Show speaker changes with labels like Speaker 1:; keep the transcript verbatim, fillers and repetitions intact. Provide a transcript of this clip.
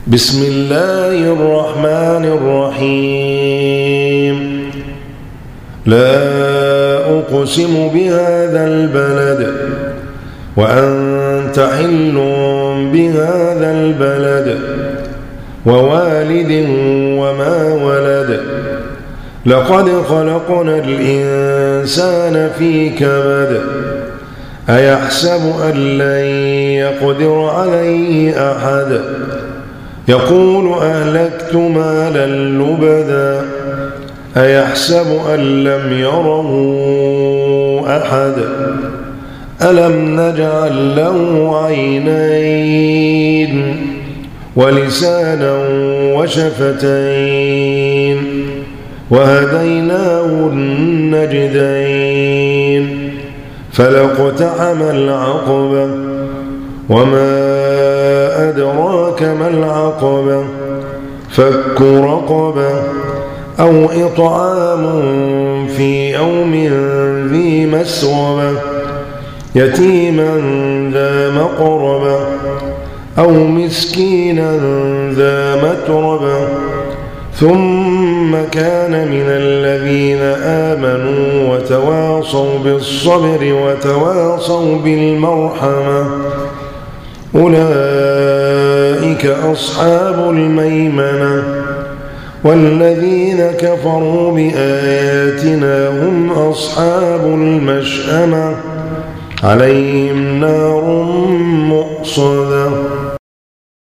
Speaker 1: بسم الله الرحمن الرحيم. لا أقسم بهذا البلد وأنت حل بهذا البلد ووالد وما ولد لقد خلقنا الإنسان في كبد أيحسب أن لن يقدر عليه أحد يقول أهلكت مالا لبدا أيحسب أن لم يره أحد ألم نجعل له عينين ولسانا وشفتين وهديناه النجدين فلاقتحم العقبة وما أدراك ما العقبة فك رقبة أو إطعام في يوم ذي مسغبة يتيما ذا مقربة أو مسكينا ذا متربة ثم كان من الذين آمنوا وتواصوا بالصبر وتواصوا بالمرحمة أولئك أصحاب الميمنة والذين كفروا بآياتنا هم أصحاب المشأمة عليهم نار مؤصدة